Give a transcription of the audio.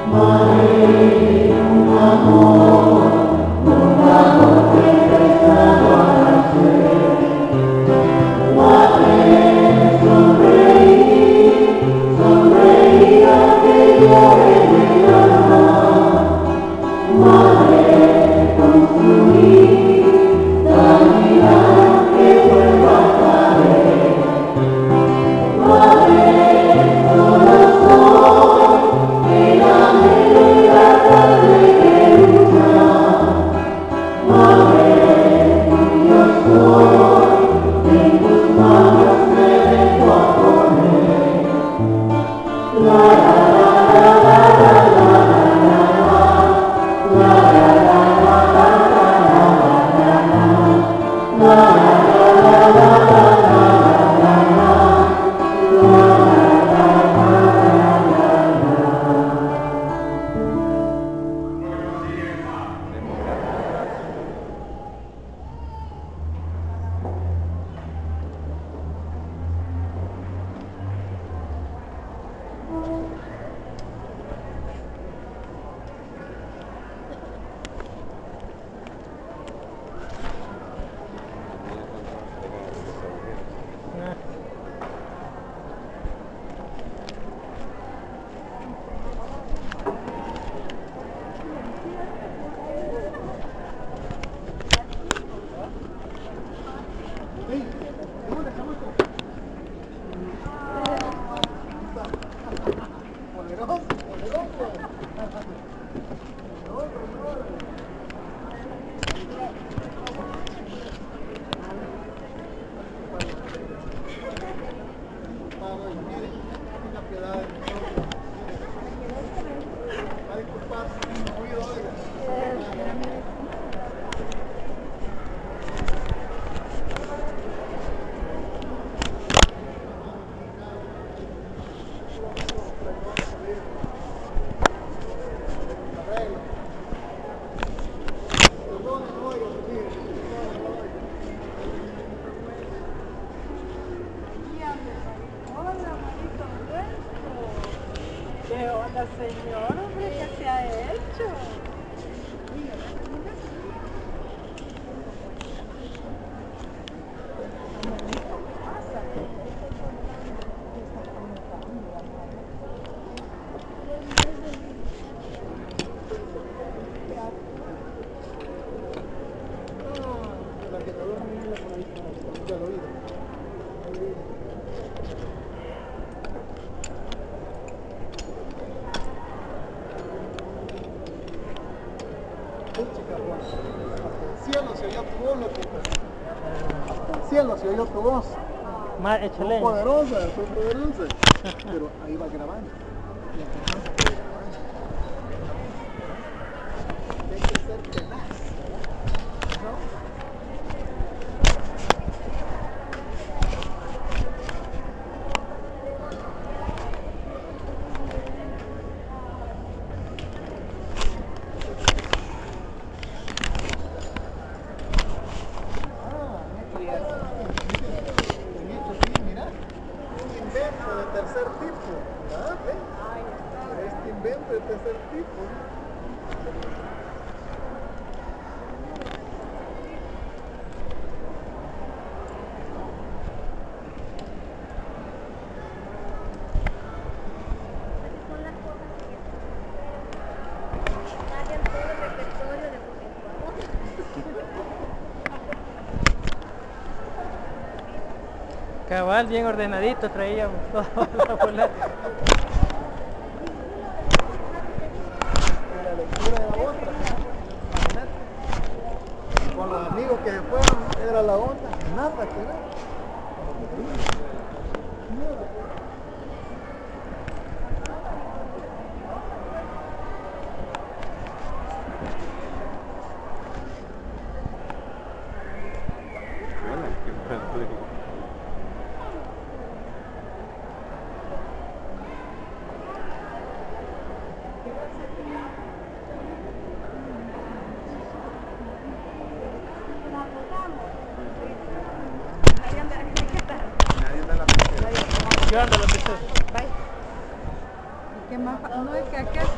Hola, señor, hombre, ¿qué se ha hecho? Cielo se oyó tu voz, cielo se oyó tu voz. Más excelente. Fue poderosa. Pero ahí va grabando. Hay que ser tenaz, ¿no? Tercer tipo, ¿verdad? Este invento de tercer tipo. Cabal, bien ordenadito traíamos toda la volante. La lectura de la otra. Con los amigos que se fueron, era la otra. Nada que ver. Yo ando a la ¿Qué más? No, es que aquí